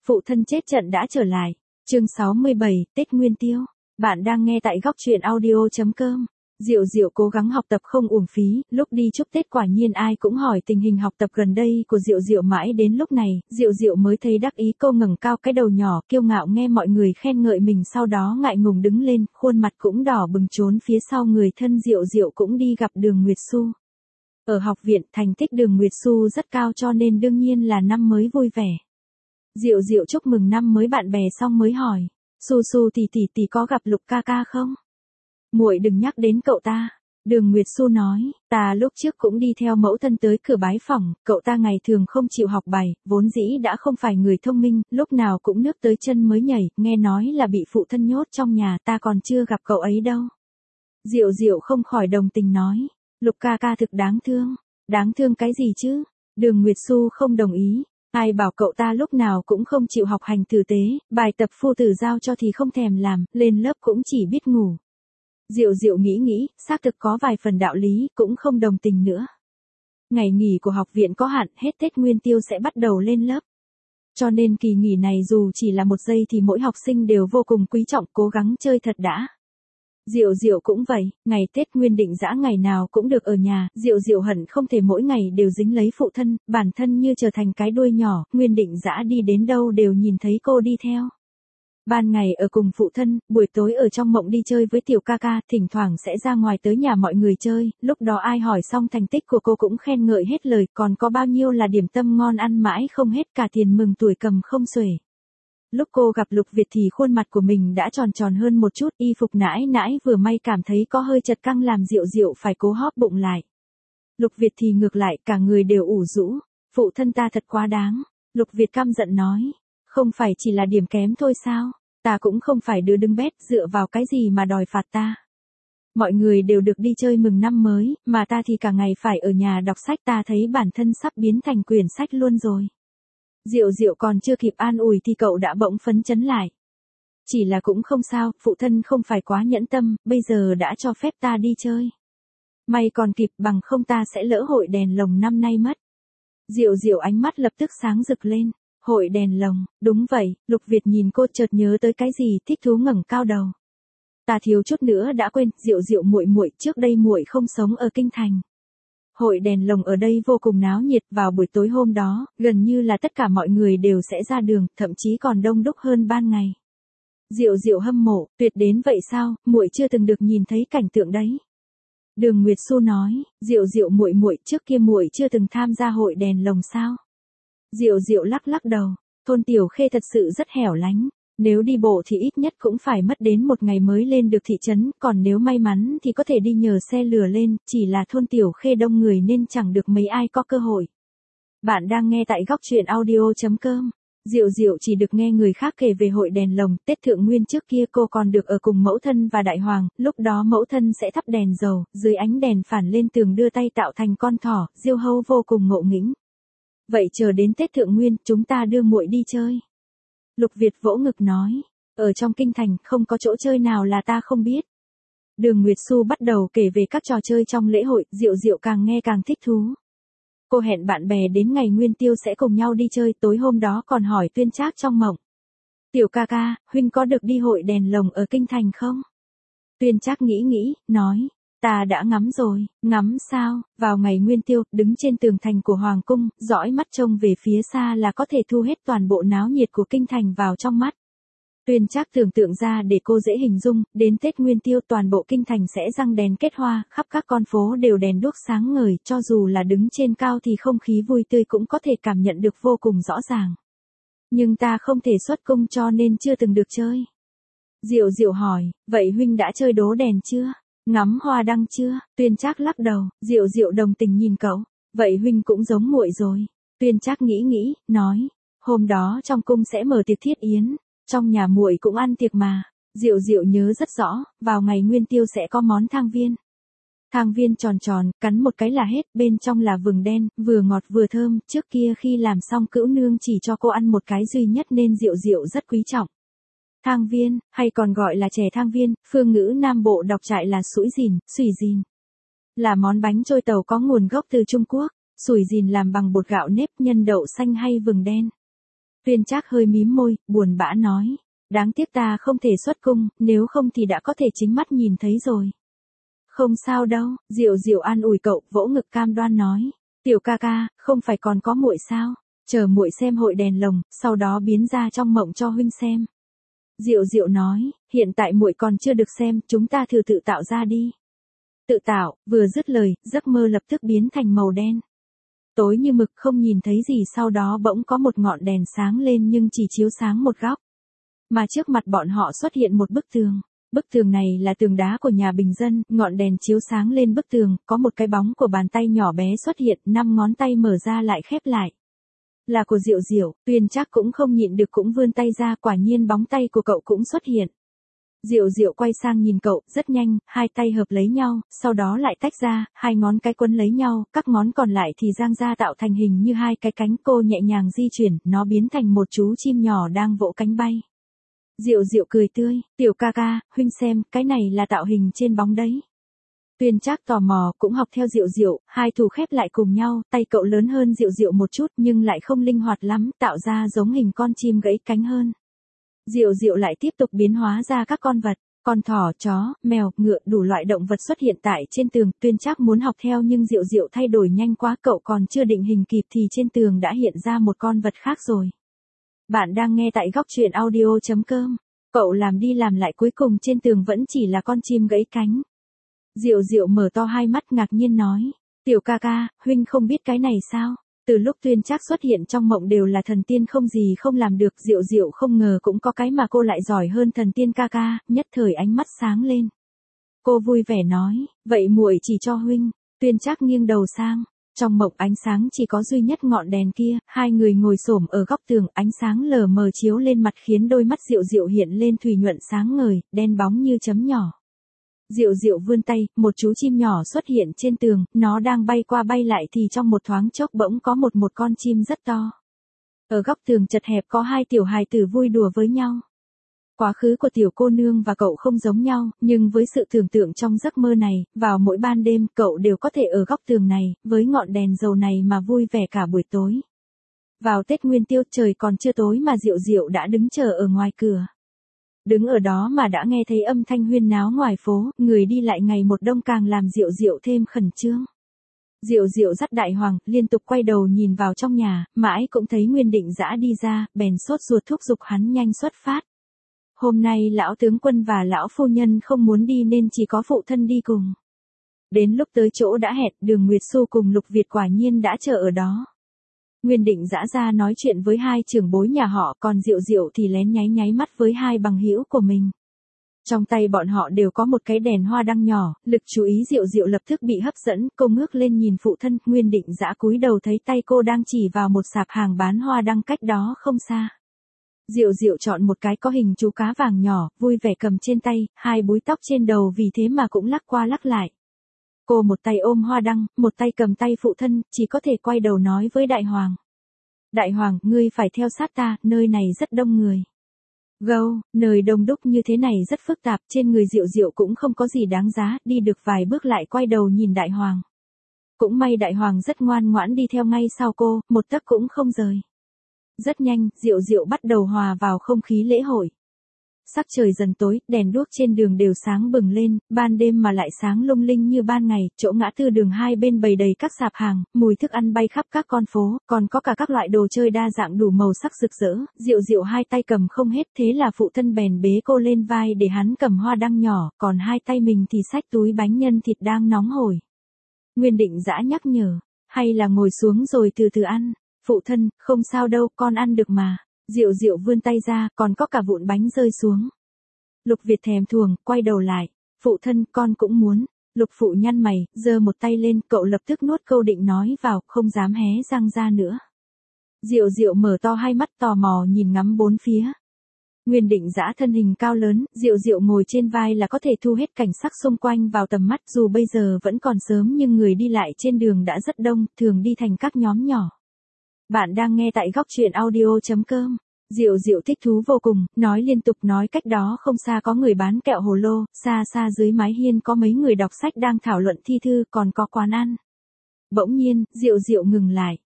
Phụ thân chết trận đã trở lại. Chương 67, Tết Nguyên Tiêu. Bạn đang nghe tại góc truyện audio.com. Diệu Diệu cố gắng học tập không uổng phí, lúc đi chúc Tết quả nhiên ai cũng hỏi tình hình học tập gần đây của Diệu Diệu, mãi đến lúc này, Diệu Diệu mới thấy đắc ý. Cô ngẩng cao cái đầu nhỏ, kiêu ngạo nghe mọi người khen ngợi mình, sau đó ngại ngùng đứng lên, khuôn mặt cũng đỏ bừng. Trốn phía sau người thân Diệu Diệu cũng đi gặp Đường Nguyệt Xu. Ở học viện, thành tích Đường Nguyệt Xu rất cao cho nên đương nhiên là năm mới vui vẻ. Diệu Diệu chúc mừng năm mới bạn bè xong mới hỏi, Xu Xu tỷ có gặp Lục ca ca không? Muội đừng nhắc đến cậu ta. Đường Nguyệt Xu nói, ta lúc trước cũng đi theo mẫu thân tới cửa bái phỏng, cậu ta ngày thường không chịu học bài, vốn dĩ đã không phải người thông minh, lúc nào cũng nước tới chân mới nhảy, nghe nói là bị phụ thân nhốt trong nhà, ta còn chưa gặp cậu ấy đâu. Diệu Diệu không khỏi đồng tình nói, Lục ca ca thực đáng thương. Đáng thương cái gì chứ? Đường Nguyệt Xu không đồng ý. Ai bảo cậu ta lúc nào cũng không chịu học hành tử tế, bài tập phu tử giao cho thì không thèm làm, lên lớp cũng chỉ biết ngủ. Diệu Diệu nghĩ, xác thực có vài phần đạo lý, cũng không đồng tình nữa. Ngày nghỉ của học viện có hạn, hết Tết Nguyên Tiêu sẽ bắt đầu lên lớp. Cho nên kỳ nghỉ này dù chỉ là một giây thì mỗi học sinh đều vô cùng quý trọng, cố gắng chơi thật đã. Diệu Diệu cũng vậy, ngày Tết Nguyên định dã ngày nào cũng được ở nhà, Diệu Diệu hận không thể mỗi ngày đều dính lấy phụ thân, bản thân như trở thành cái đuôi nhỏ, Nguyên định dã đi đến đâu đều nhìn thấy cô đi theo. Ban ngày ở cùng phụ thân, buổi tối ở trong mộng đi chơi với tiểu ca ca, thỉnh thoảng sẽ ra ngoài tới nhà mọi người chơi, lúc đó ai hỏi xong thành tích của cô cũng khen ngợi hết lời, còn có bao nhiêu là điểm tâm ngon ăn mãi không hết, cả tiền mừng tuổi cầm không xuể. Lúc cô gặp Lục Việt thì khuôn mặt của mình đã tròn hơn một chút, y phục nãi vừa may cảm thấy có hơi chật căng làm Diệu Diệu phải cố hóp bụng lại. Lục Việt thì ngược lại, cả người đều ủ rũ, phụ thân ta thật quá đáng. Lục Việt căm giận nói, không phải chỉ là điểm kém thôi sao, ta cũng không phải đứa đứng bét, dựa vào cái gì mà đòi phạt ta. Mọi người đều được đi chơi mừng năm mới, mà ta thì cả ngày phải ở nhà đọc sách, ta thấy bản thân sắp biến thành quyển sách luôn rồi. Diệu Diệu còn chưa kịp an ủi thì cậu đã bỗng phấn chấn lại. Chỉ là cũng không sao, phụ thân không phải quá nhẫn tâm, bây giờ đã cho phép ta đi chơi. May còn kịp, bằng không ta sẽ lỡ hội đèn lồng năm nay mất. Diệu Diệu ánh mắt lập tức sáng rực lên. Hội đèn lồng, đúng vậy, Lục Việt nhìn cô chợt nhớ tới cái gì, thích thú ngẩng cao đầu. Ta thiếu chút nữa đã quên, Diệu Diệu muội, trước đây muội không sống ở kinh thành. Hội đèn lồng ở đây vô cùng náo nhiệt, vào buổi tối hôm đó, gần như là tất cả mọi người đều sẽ ra đường, thậm chí còn đông đúc hơn ban ngày. Diệu Diệu hâm mộ, tuyệt đến vậy sao, muội chưa từng được nhìn thấy cảnh tượng đấy. Đường Nguyệt Xu nói, Diệu Diệu muội, trước kia muội chưa từng tham gia hội đèn lồng sao? Diệu Diệu lắc đầu, thôn Tiểu Khê thật sự rất hẻo lánh. Nếu đi bộ thì ít nhất cũng phải mất đến một ngày mới lên được thị trấn, còn nếu may mắn thì có thể đi nhờ xe lừa lên, chỉ là thôn Tiểu Khê đông người nên chẳng được mấy ai có cơ hội. Bạn đang nghe tại góc truyện audio.com. Diệu Diệu chỉ được nghe người khác kể về hội đèn lồng, Tết Thượng Nguyên trước kia cô còn được ở cùng mẫu thân và đại hoàng, lúc đó mẫu thân sẽ thắp đèn dầu, dưới ánh đèn phản lên tường đưa tay tạo thành con thỏ, diêu hâu vô cùng ngộ nghĩnh. Vậy chờ đến Tết Thượng Nguyên, chúng ta đưa muội đi chơi. Lục Việt vỗ ngực nói, ở trong kinh thành không có chỗ chơi nào là ta không biết. Đường Nguyệt Xu bắt đầu kể về các trò chơi trong lễ hội, Diệu Diệu càng nghe càng thích thú. Cô hẹn bạn bè đến ngày Nguyên Tiêu sẽ cùng nhau đi chơi, tối hôm đó còn hỏi Tuyên Trác trong mộng. Tiểu ca ca, huynh có được đi hội đèn lồng ở kinh thành không? Tuyên Trác nghĩ, nói, ta đã ngắm rồi. Ngắm sao? Vào ngày Nguyên Tiêu, đứng trên tường thành của Hoàng cung, dõi mắt trông về phía xa là có thể thu hết toàn bộ náo nhiệt của kinh thành vào trong mắt. Tuyên Trác tưởng tượng ra để cô dễ hình dung, đến Tết Nguyên Tiêu toàn bộ kinh thành sẽ răng đèn kết hoa, khắp các con phố đều đèn đuốc sáng ngời, cho dù là đứng trên cao thì không khí vui tươi cũng có thể cảm nhận được vô cùng rõ ràng. Nhưng ta không thể xuất cung cho nên chưa từng được chơi. Diệu Diệu hỏi, vậy huynh đã chơi đố đèn chưa? Ngắm hoa đăng chưa? Tuyên Trác lắc đầu, Diệu Diệu đồng tình nhìn cậu, vậy huynh cũng giống muội rồi. Tuyên Trác nghĩ, nói, hôm đó trong cung sẽ mở tiệc thiết yến, trong nhà muội cũng ăn tiệc mà. Diệu Diệu nhớ rất rõ, vào ngày Nguyên Tiêu sẽ có món thang viên. Thang viên tròn, cắn một cái là hết, bên trong là vừng đen, vừa ngọt vừa thơm, trước kia khi làm xong cữu nương chỉ cho cô ăn một cái duy nhất nên Diệu Diệu rất quý trọng. Thang viên, hay còn gọi là chè thang viên, phương ngữ Nam Bộ đọc trại là sủi dìn, là món bánh trôi tàu có nguồn gốc từ Trung Quốc. Sủi dìn làm bằng bột gạo nếp, nhân đậu xanh hay vừng đen. Tuyên Trác hơi mím môi, buồn bã nói. Đáng tiếc ta không thể xuất cung, nếu không thì đã có thể chính mắt nhìn thấy rồi. Không sao đâu, Diệu Diệu an ủi cậu, vỗ ngực cam đoan nói. Tiểu ca ca, không phải còn có muội sao? Chờ muội xem hội đèn lồng, sau đó biến ra trong mộng cho huynh xem. Diệu Diệu nói, hiện tại muội còn chưa được xem, chúng ta thử tự tạo ra đi. Tự tạo, vừa dứt lời, giấc mơ lập tức biến thành màu đen. Tối như mực không nhìn thấy gì, sau đó bỗng có một ngọn đèn sáng lên nhưng chỉ chiếu sáng một góc. Mà trước mặt bọn họ xuất hiện một bức tường. Bức tường này là tường đá của nhà bình dân, ngọn đèn chiếu sáng lên bức tường, có một cái bóng của bàn tay nhỏ bé xuất hiện, 5 ngón tay mở ra lại khép lại. Là của Diệu Diệu, Tuyên Trác cũng không nhịn được cũng vươn tay ra, quả nhiên bóng tay của cậu cũng xuất hiện. Diệu Diệu quay sang nhìn cậu, rất nhanh, hai tay hợp lấy nhau, sau đó lại tách ra, hai ngón cái quấn lấy nhau, các ngón còn lại thì giang ra tạo thành hình như hai cái cánh, cô nhẹ nhàng di chuyển, nó biến thành một chú chim nhỏ đang vỗ cánh bay. Diệu Diệu cười tươi, tiểu ca ca, huynh xem, cái này là tạo hình trên bóng đấy. Tuyên Trác tò mò, cũng học theo Diệu Diệu, hai thủ khép lại cùng nhau, tay cậu lớn hơn Diệu Diệu một chút nhưng lại không linh hoạt lắm, tạo ra giống hình con chim gãy cánh hơn. Diệu Diệu lại tiếp tục biến hóa ra các con vật, con thỏ, chó, mèo, ngựa, đủ loại động vật xuất hiện tại trên tường. Tuyên Trác muốn học theo nhưng Diệu Diệu thay đổi nhanh quá, cậu còn chưa định hình kịp thì trên tường đã hiện ra một con vật khác rồi. Bạn đang nghe tại góc truyện audio.com. Cậu làm đi làm lại cuối cùng trên tường vẫn chỉ là con chim gãy cánh. Diệu Diệu mở to hai mắt ngạc nhiên nói. Tiểu ca ca, huynh không biết cái này sao? Từ lúc Tuyên Trác xuất hiện trong mộng đều là thần tiên không gì không làm được. Diệu Diệu không ngờ cũng có cái mà cô lại giỏi hơn thần tiên ca ca, nhất thời ánh mắt sáng lên. Cô vui vẻ nói, vậy muội chỉ cho huynh. Tuyên Trác nghiêng đầu sang. Trong mộng ánh sáng chỉ có duy nhất ngọn đèn kia, hai người ngồi xổm ở góc tường, ánh sáng lờ mờ chiếu lên mặt khiến đôi mắt Diệu Diệu hiện lên thủy nhuận sáng ngời, đen bóng như chấm nhỏ. Diệu Diệu vươn tay, một chú chim nhỏ xuất hiện trên tường, nó đang bay qua bay lại thì trong một thoáng chốc bỗng có một con chim rất to. Ở góc tường chật hẹp có hai tiểu hài tử vui đùa với nhau. Quá khứ của tiểu cô nương và cậu không giống nhau, nhưng với sự tưởng tượng trong giấc mơ này, vào mỗi ban đêm cậu đều có thể ở góc tường này, với ngọn đèn dầu này mà vui vẻ cả buổi tối. Vào Tết Nguyên Tiêu trời còn chưa tối mà Diệu Diệu đã đứng chờ ở ngoài cửa. Đứng ở đó mà đã nghe thấy âm thanh huyên náo ngoài phố, người đi lại ngày một đông càng làm Diệu Diệu thêm khẩn trương. Diệu Diệu dắt Đại Hoàng, liên tục quay đầu nhìn vào trong nhà, mãi cũng thấy Nguyên Định Dã đi ra, bèn sốt ruột thúc giục hắn nhanh xuất phát. Hôm nay lão tướng quân và lão phu nhân không muốn đi nên chỉ có phụ thân đi cùng. Đến lúc tới chỗ đã hẹn, Đường Nguyệt Xu cùng Lục Việt quả nhiên đã chờ ở đó. Nguyên Định Dã ra nói chuyện với hai trưởng bối nhà họ, còn Diệu Diệu thì lén nháy nháy mắt với hai bằng hữu của mình. Trong tay bọn họ đều có một cái đèn hoa đăng nhỏ, lực chú ý Diệu Diệu lập tức bị hấp dẫn, cô ngước lên nhìn phụ thân, Nguyên Định Dã cúi đầu thấy tay cô đang chỉ vào một sạp hàng bán hoa đăng cách đó không xa. Diệu Diệu chọn một cái có hình chú cá vàng nhỏ, vui vẻ cầm trên tay, hai búi tóc trên đầu vì thế mà cũng lắc qua lắc lại. Cô một tay ôm hoa đăng, một tay cầm tay phụ thân, chỉ có thể quay đầu nói với Đại Hoàng. Đại Hoàng, ngươi phải theo sát ta, nơi này rất đông người. Gâu, nơi đông đúc như thế này rất phức tạp, trên người Diệu Diệu cũng không có gì đáng giá, đi được vài bước lại quay đầu nhìn Đại Hoàng. Cũng may Đại Hoàng rất ngoan ngoãn đi theo ngay sau cô, một tấc cũng không rời. Rất nhanh, Diệu Diệu bắt đầu hòa vào không khí lễ hội. Sắc trời dần tối, đèn đuốc trên đường đều sáng bừng lên, ban đêm mà lại sáng lung linh như ban ngày, chỗ ngã tư đường hai bên bày đầy các sạp hàng, mùi thức ăn bay khắp các con phố, còn có cả các loại đồ chơi đa dạng đủ màu sắc rực rỡ. Diệu Diệu hai tay cầm không hết, thế là phụ thân bèn bế cô lên vai để hắn cầm hoa đăng nhỏ, còn hai tay mình thì xách túi bánh nhân thịt đang nóng hổi. Nguyên Định Dã nhắc nhở, hay là ngồi xuống rồi từ từ ăn. Phụ thân, không sao đâu, con ăn được mà. Diệu Diệu vươn tay ra, còn có cả vụn bánh rơi xuống. Lục Việt thèm thuồng, quay đầu lại. Phụ thân, con cũng muốn. Lục phụ nhăn mày, giơ một tay lên, cậu lập tức nuốt câu định nói vào, không dám hé răng ra nữa. Diệu Diệu mở to hai mắt tò mò nhìn ngắm bốn phía. Nguyên Định Dã thân hình cao lớn, Diệu Diệu ngồi trên vai là có thể thu hết cảnh sắc xung quanh vào tầm mắt, dù bây giờ vẫn còn sớm nhưng người đi lại trên đường đã rất đông, thường đi thành các nhóm nhỏ. Bạn đang nghe tại góc truyện audio.com. Diệu Diệu thích thú vô cùng, nói liên tục nói cách đó không xa có người bán kẹo hồ lô, xa xa dưới mái hiên có mấy người đọc sách đang thảo luận thi thư, còn có quán ăn. Bỗng nhiên, Diệu Diệu ngừng lại.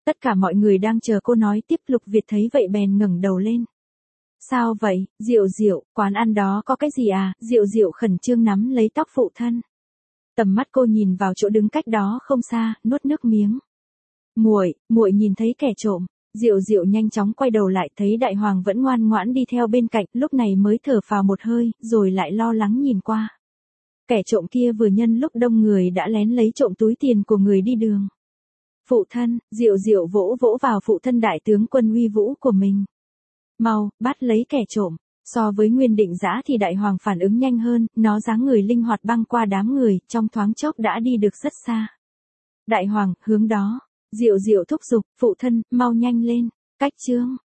Tất cả mọi người đang chờ cô nói tiếp, Lục Việt thấy vậy bèn ngẩng đầu lên. Sao vậy, Diệu Diệu, quán ăn đó có cái gì à? Diệu Diệu khẩn trương nắm lấy tóc phụ thân. Tầm mắt cô nhìn vào chỗ đứng cách đó không xa, nuốt nước miếng. Muội nhìn thấy kẻ trộm. Diệu Diệu nhanh chóng quay đầu lại, thấy Đại Hoàng vẫn ngoan ngoãn đi theo bên cạnh, lúc này mới thở phào một hơi, rồi lại lo lắng nhìn qua. Kẻ trộm kia vừa nhân lúc đông người đã lén lấy trộm túi tiền của người đi đường. Phụ thân, Diệu Diệu vỗ vỗ vào phụ thân đại tướng quân uy vũ của mình. Mau, bắt lấy kẻ trộm. So với Nguyên Định Dã thì Đại Hoàng phản ứng nhanh hơn, nó dáng người linh hoạt băng qua đám người, trong thoáng chốc đã đi được rất xa. Đại Hoàng, hướng đó. Diệu Diệu thúc giục, phụ thân, mau nhanh lên. Cách chương.